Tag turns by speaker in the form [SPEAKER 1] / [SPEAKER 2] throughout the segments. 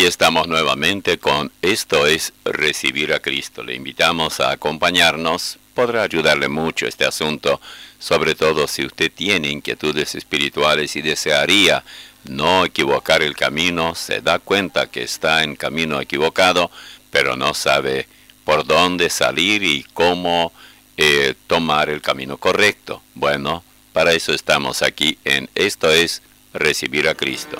[SPEAKER 1] estamos nuevamente con Esto es Recibir a Cristo. Le invitamos a acompañarnos. Podrá ayudarle mucho este asunto, sobre todo si usted tiene inquietudes espirituales y desearía no equivocar el camino, se da cuenta que está en camino equivocado, pero no sabe por dónde salir y cómo tomar el camino correcto. Bueno, para eso estamos aquí en Esto es Recibir a Cristo.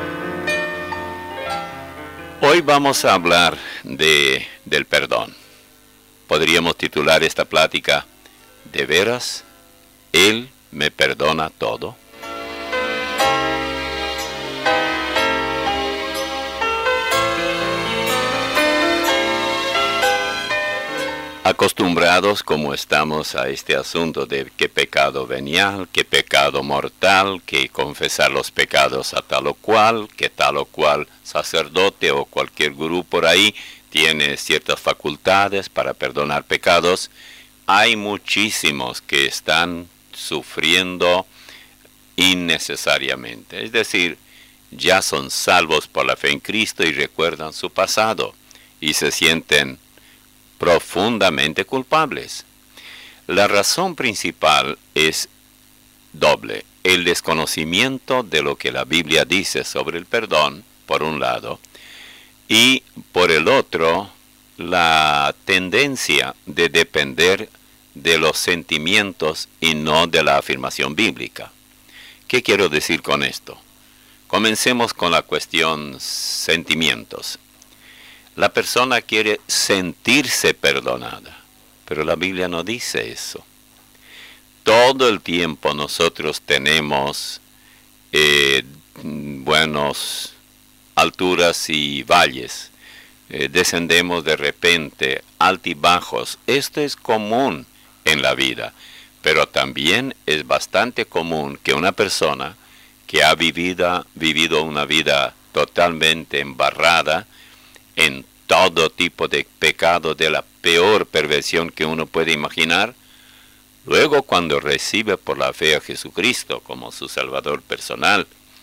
[SPEAKER 1] Hoy vamos a hablar del perdón. Podríamos titular esta plática, ¿de veras Él me perdona todo? Acostumbrados como estamos a este asunto de qué pecado venial, qué pecado mortal, que confesar los pecados a tal o cual, que tal o cual sacerdote o cualquier gurú por ahí tiene ciertas facultades para perdonar pecados, hay muchísimos que están sufriendo innecesariamente. Es decir, ya son salvos por la fe en Cristo y recuerdan su pasado y se sienten profundamente culpables. La razón principal es doble: el desconocimiento de lo que la Biblia dice sobre el perdón, por un lado, y por el otro, la tendencia de depender de los sentimientos y no de la afirmación bíblica. ¿Qué quiero decir con esto? Comencemos con la cuestión sentimientos. La persona quiere sentirse perdonada, pero la Biblia no dice eso. Todo el tiempo nosotros tenemos buenas alturas y valles. Descendemos de repente, altibajos. Esto es común en la vida, pero también es bastante común que una persona que ha vivido una vida totalmente embarrada en todo tipo de pecado, de la peor perversión que uno puede imaginar, luego cuando recibe por la fe a Jesucristo como su Salvador personal,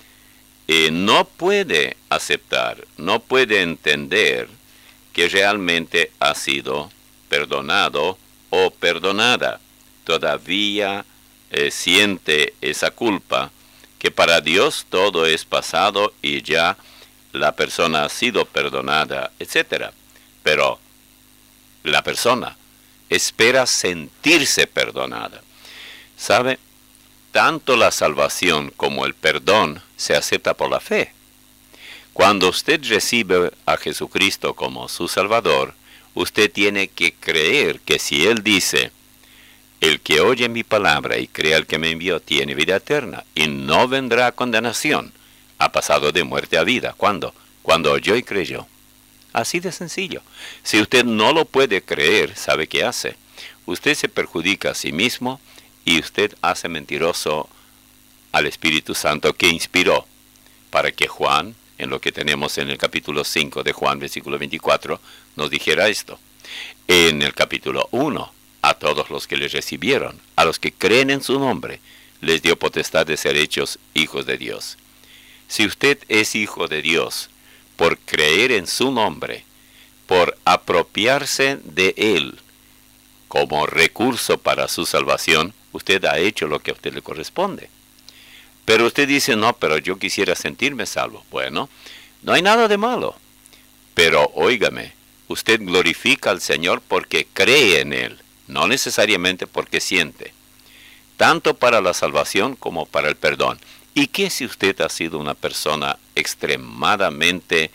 [SPEAKER 1] no puede aceptar, no puede entender que realmente ha sido perdonado o perdonada. Todavía siente esa culpa, que para Dios todo es pasado y ya la persona ha sido perdonada, etc. Pero la persona espera sentirse perdonada. ¿Sabe? Tanto la salvación como el perdón se acepta por la fe. Cuando usted recibe a Jesucristo como su Salvador, usted tiene que creer que si Él dice, el que oye mi palabra y crea al que me envió tiene vida eterna y no vendrá a condenación, ha pasado de muerte a vida. ¿Cuándo? Cuando oyó y creyó. Así de sencillo. Si usted no lo puede creer, ¿sabe qué hace? Usted se perjudica a sí mismo y usted hace mentiroso al Espíritu Santo que inspiró para que Juan, en lo que tenemos en el capítulo 5 de Juan, versículo 24, nos dijera esto. En el capítulo 1, a todos los que le recibieron, a los que creen en su nombre, les dio potestad de ser hechos hijos de Dios. Si usted es hijo de Dios por creer en su nombre, por apropiarse de Él como recurso para su salvación, usted ha hecho lo que a usted le corresponde. Pero usted dice, no, pero yo quisiera sentirme salvo. Bueno, no hay nada de malo. Pero óigame, usted glorifica al Señor porque cree en Él, no necesariamente porque siente. Tanto para la salvación como para el perdón. ¿Y qué si usted ha sido una persona extremadamente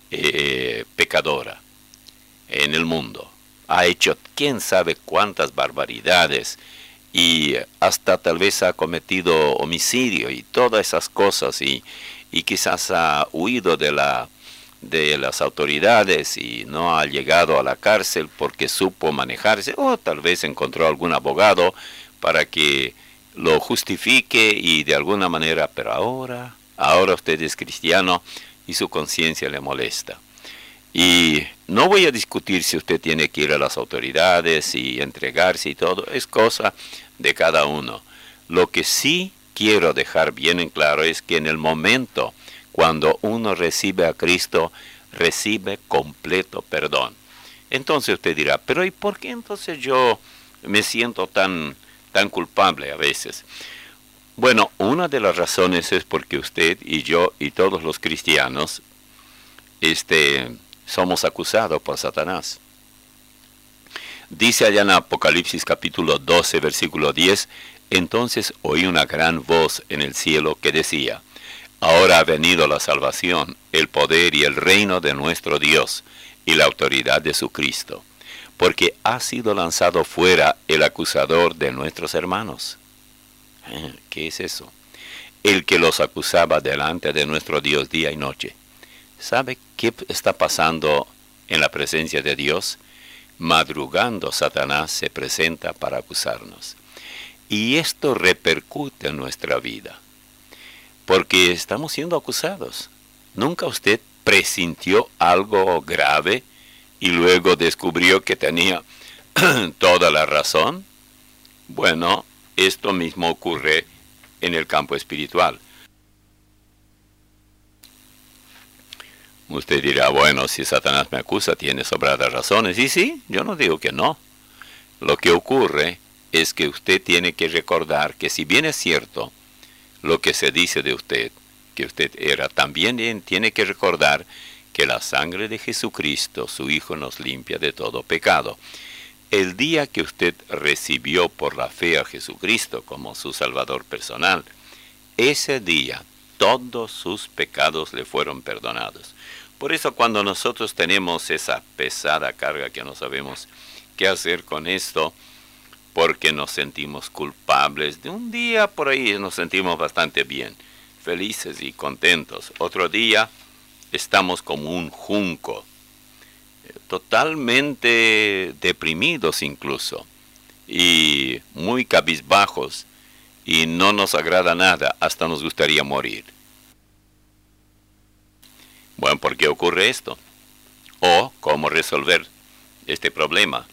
[SPEAKER 1] pecadora en el mundo? Ha hecho quién sabe cuántas barbaridades y hasta tal vez ha cometido homicidio y todas esas cosas y quizás ha huido de las autoridades y no ha llegado a la cárcel porque supo manejarse, o tal vez encontró algún abogado para que lo justifique y de alguna manera, pero ahora usted es cristiano y su conciencia le molesta. Y no voy a discutir si usted tiene que ir a las autoridades y entregarse y todo, es cosa de cada uno. Lo que sí quiero dejar bien en claro es que en el momento cuando uno recibe a Cristo, recibe completo perdón. Entonces usted dirá, pero ¿y por qué entonces yo me siento tan culpable a veces? Bueno, una de las razones es porque usted y yo y todos los cristianos somos acusados por Satanás. Dice allá en Apocalipsis capítulo 12, versículo 10, entonces oí una gran voz en el cielo que decía, ahora ha venido la salvación, el poder y el reino de nuestro Dios y la autoridad de su Cristo, porque ha sido lanzado fuera el acusador de nuestros hermanos. ¿Qué es eso? El que los acusaba delante de nuestro Dios día y noche. ¿Sabe qué está pasando en la presencia de Dios? Madrugando, Satanás se presenta para acusarnos. Y esto repercute en nuestra vida, porque estamos siendo acusados. ¿Nunca usted presintió algo grave y luego descubrió que tenía toda la razón? Bueno, esto mismo ocurre en el campo espiritual. Usted dirá, bueno, si Satanás me acusa, tiene sobradas razones. Y sí, yo no digo que no. Lo que ocurre es que usted tiene que recordar que si bien es cierto lo que se dice de usted, que usted era, también tiene que recordar que la sangre de Jesucristo, su Hijo, nos limpia de todo pecado. El día que usted recibió por la fe a Jesucristo como su Salvador personal, ese día todos sus pecados le fueron perdonados. Por eso cuando nosotros tenemos esa pesada carga que no sabemos qué hacer con esto, porque nos sentimos culpables, de un día por ahí nos sentimos bastante bien, felices y contentos. Otro día estamos como un junco, totalmente deprimidos incluso, y muy cabizbajos, y no nos agrada nada, hasta nos gustaría morir. Bueno, ¿por qué ocurre esto? ¿O cómo resolver este problema?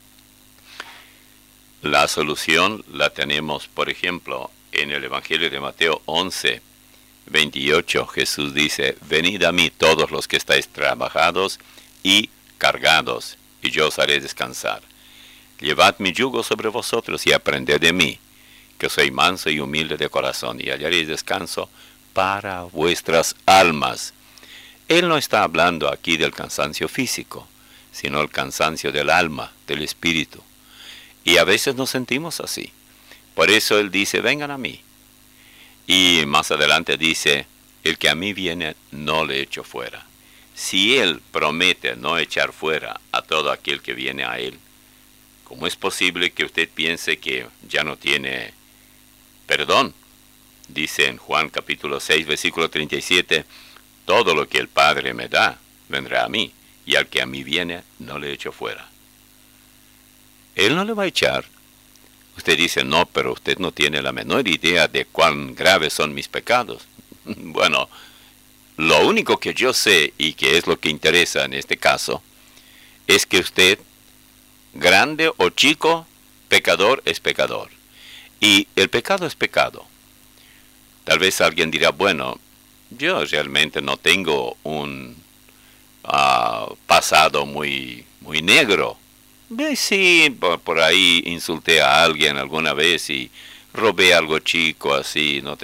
[SPEAKER 1] La solución la tenemos, por ejemplo, en el Evangelio de Mateo 11, 28. Jesús dice, venid a mí todos los que estáis trabajados y cargados, y yo os haré descansar. Llevad mi yugo sobre vosotros y aprended de mí, que soy manso y humilde de corazón, y hallaréis descanso para vuestras almas. Él no está hablando aquí del cansancio físico, sino el cansancio del alma, del espíritu. Y a veces nos sentimos así. Por eso Él dice, vengan a mí. Y más adelante dice, el que a mí viene, no le echo fuera. Si Él promete no echar fuera a todo aquel que viene a Él, ¿cómo es posible que usted piense que ya no tiene perdón? Dice en Juan capítulo 6, versículo 37, todo lo que el Padre me da, vendrá a mí, y al que a mí viene, no le echo fuera. Él no le va a echar. Usted dice, no, pero usted no tiene la menor idea de cuán graves son mis pecados. Bueno, lo único que yo sé, y que es lo que interesa en este caso, es que usted, grande o chico, pecador es pecador. Y el pecado es pecado. Tal vez alguien dirá, bueno, yo realmente no tengo un pasado muy negro. Sí, por ahí insulté a alguien alguna vez y robé algo chico así, no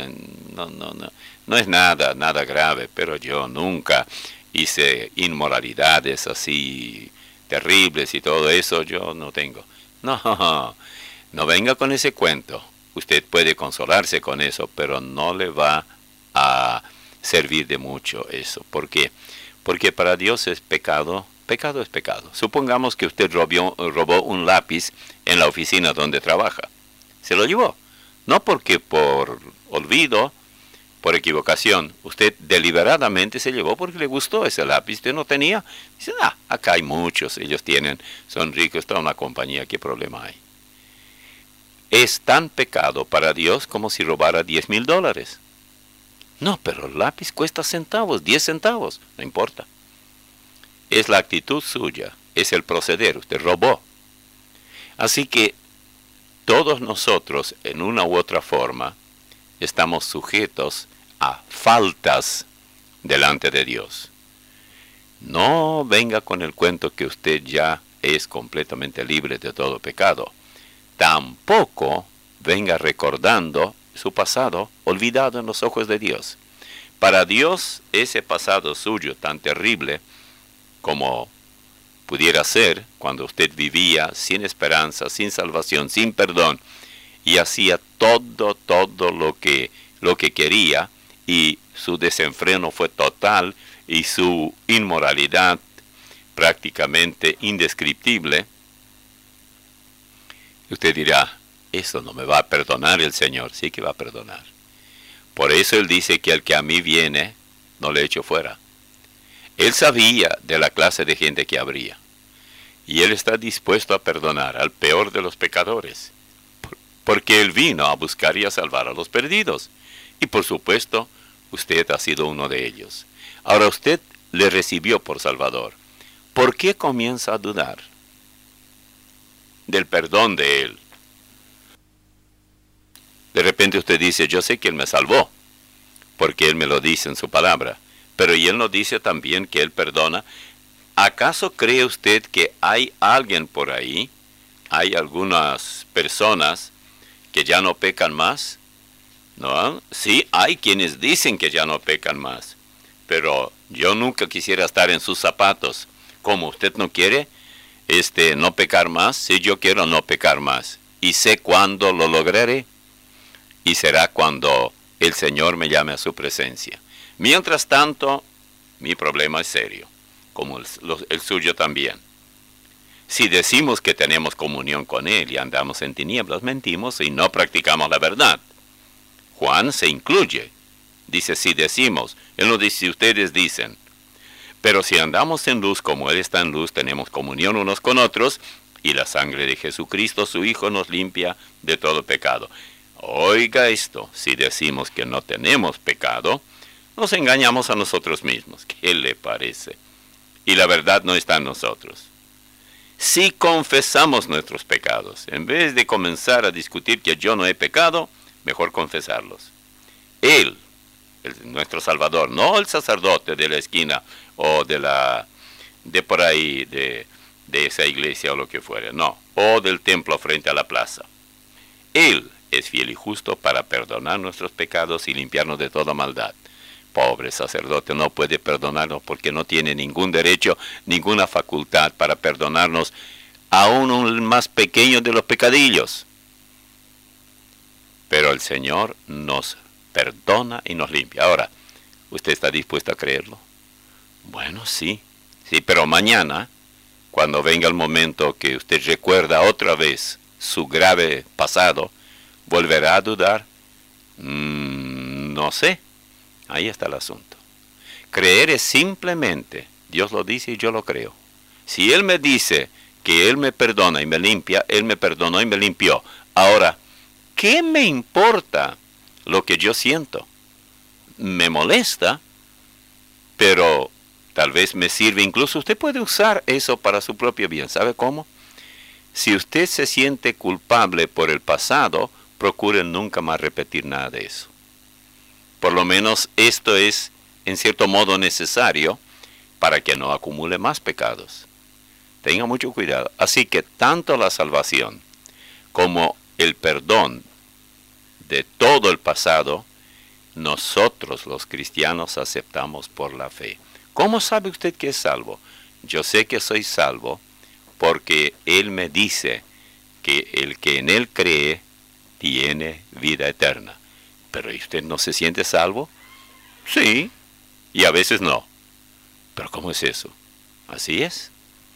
[SPEAKER 1] es nada grave, pero yo nunca hice inmoralidades así terribles y todo eso, yo no tengo. No venga con ese cuento. Usted puede consolarse con eso, pero no le va a servir de mucho eso. ¿Por qué? Porque para Dios es pecado. Pecado es pecado. Supongamos que usted robó un lápiz en la oficina donde trabaja. Se lo llevó. No porque por olvido, por equivocación. Usted deliberadamente se llevó porque le gustó ese lápiz. Usted no tenía. Dice, acá hay muchos. Ellos son ricos, toda una compañía. ¿Qué problema hay? Es tan pecado para Dios como si robara $10,000. No, pero el lápiz cuesta centavos, 10 centavos. No importa. Es la actitud suya, es el proceder, usted robó. Así que todos nosotros, en una u otra forma, estamos sujetos a faltas delante de Dios. No venga con el cuento que usted ya es completamente libre de todo pecado. Tampoco venga recordando su pasado olvidado en los ojos de Dios. Para Dios, ese pasado suyo tan terrible como pudiera ser cuando usted vivía sin esperanza, sin salvación, sin perdón, y hacía todo lo que quería, y su desenfreno fue total y su inmoralidad prácticamente indescriptible. Usted dirá, eso no me va a perdonar el Señor. Sí que va a perdonar. Por eso Él dice que al que a mí viene, no le echo fuera. Él sabía de la clase de gente que habría. Y Él está dispuesto a perdonar al peor de los pecadores. Porque Él vino a buscar y a salvar a los perdidos. Y por supuesto, usted ha sido uno de ellos. Ahora usted le recibió por Salvador. ¿Por qué comienza a dudar del perdón de Él? De repente usted dice, yo sé que Él me salvó, porque Él me lo dice en su palabra. Pero ¿y Él nos dice también que Él perdona? ¿Acaso cree usted que hay alguien por ahí, hay algunas personas que ya no pecan más? ¿No? Sí, hay quienes dicen que ya no pecan más. Pero yo nunca quisiera estar en sus zapatos. ¿Cómo usted no quiere no pecar más? Sí, yo quiero no pecar más. Y sé cuándo lo lograré. Y será cuando el Señor me llame a su presencia. Mientras tanto, mi problema es serio, como el suyo también. Si decimos que tenemos comunión con Él y andamos en tinieblas, mentimos y no practicamos la verdad. Juan se incluye. Dice, si decimos, Él no dice, si ustedes dicen. Pero si andamos en luz como Él está en luz, tenemos comunión unos con otros, y la sangre de Jesucristo, su Hijo, nos limpia de todo pecado. Oiga esto, si decimos que no tenemos pecado, nos engañamos a nosotros mismos. ¿Qué le parece? Y la verdad no está en nosotros. Si confesamos nuestros pecados, en vez de comenzar a discutir que yo no he pecado, mejor confesarlos. Él, nuestro Salvador, no el sacerdote de la esquina o de por ahí, de esa iglesia o lo que fuere, no, o del templo frente a la plaza. Él es fiel y justo para perdonar nuestros pecados y limpiarnos de toda maldad. Pobre sacerdote, no puede perdonarnos porque no tiene ningún derecho, ninguna facultad para perdonarnos, aún el más pequeño de los pecadillos. Pero el Señor nos perdona y nos limpia. Ahora, ¿usted está dispuesto a creerlo? Bueno, sí, pero mañana, cuando venga el momento que usted recuerda otra vez su grave pasado, ¿volverá a dudar? No sé. Ahí está el asunto. Creer es simplemente, Dios lo dice y yo lo creo. Si Él me dice que Él me perdona y me limpia, Él me perdonó y me limpió. Ahora, ¿qué me importa lo que yo siento? Me molesta, pero tal vez me sirve. Incluso usted puede usar eso para su propio bien. ¿Sabe cómo? Si usted se siente culpable por el pasado, procure nunca más repetir nada de eso. Por lo menos esto es, en cierto modo, necesario para que no acumule más pecados. Tenga mucho cuidado. Así que tanto la salvación como el perdón de todo el pasado, nosotros los cristianos aceptamos por la fe. ¿Cómo sabe usted que es salvo? Yo sé que soy salvo porque Él me dice que el que en Él cree tiene vida eterna. ¿Pero usted no se siente salvo? Sí, y a veces no. ¿Pero cómo es eso? Así es.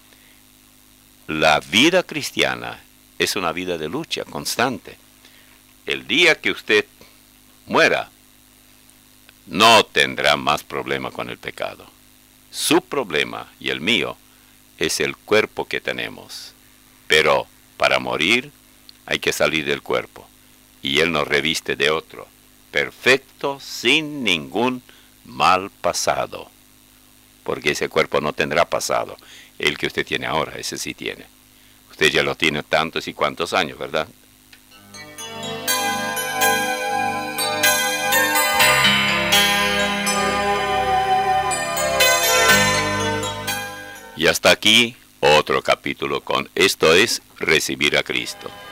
[SPEAKER 1] La vida cristiana es una vida de lucha constante. El día que usted muera, no tendrá más problema con el pecado. Su problema y el mío es el cuerpo que tenemos. Pero para morir hay que salir del cuerpo. Y Él nos reviste de otro, perfecto, sin ningún mal pasado. Porque ese cuerpo no tendrá pasado. El que usted tiene ahora, ese sí tiene. Usted ya lo tiene tantos y cuantos años, ¿verdad? Y hasta aquí otro capítulo con Esto es Recibir a Cristo.